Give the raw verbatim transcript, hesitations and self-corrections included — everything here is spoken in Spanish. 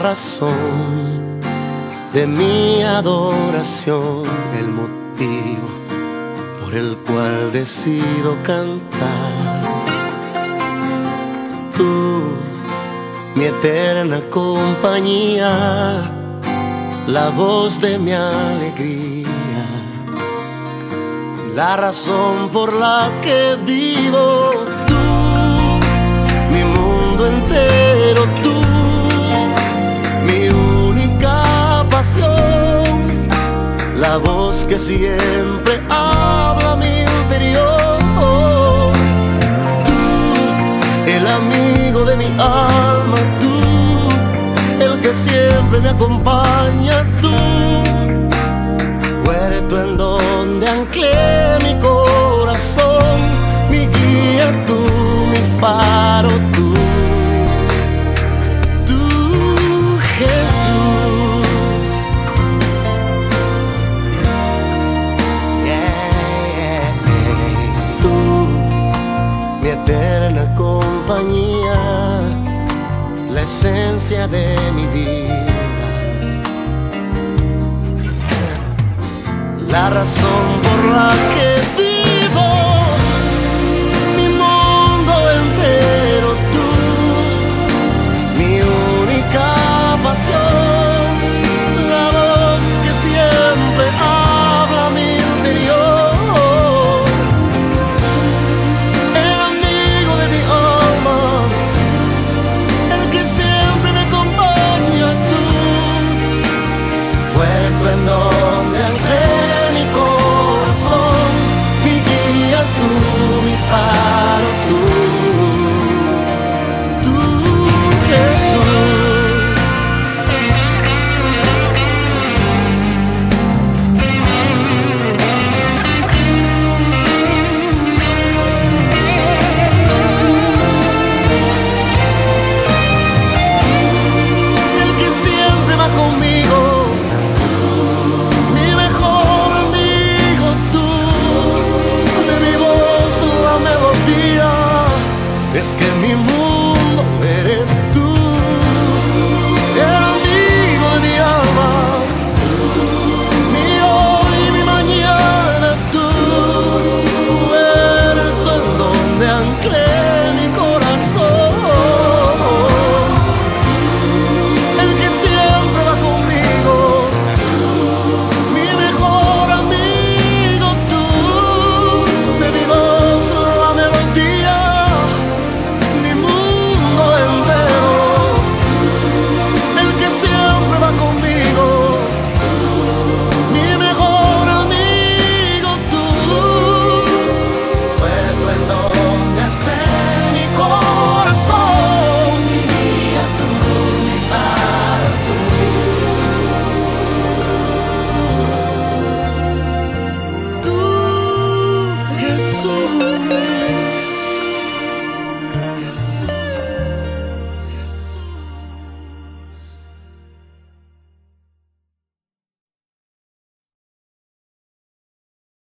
razón de mi adoración, el motivo por el cual decido cantar. Tú, mi eterna compañía, la voz de mi alegría, la razón por la que vivo. Tú, mi mundo entero, tú, mi única pasión, la voz que siempre habla a mi interior. Tú, el amigo de mi alma, tú, el que siempre me acompaña, tú, huerto en donde anclé mi corazón, mi guía, tú, mi faro, tú, tú, Jesús. Yeah, yeah. Tú, mi eterna compañía, la esencia de mi vida, la razón por la que vivo, mi mundo entero, tú, mi única pasión, la voz que siempre habla a mi interior, el amigo de mi alma, que siempre me acompaña, tú, huerto en donde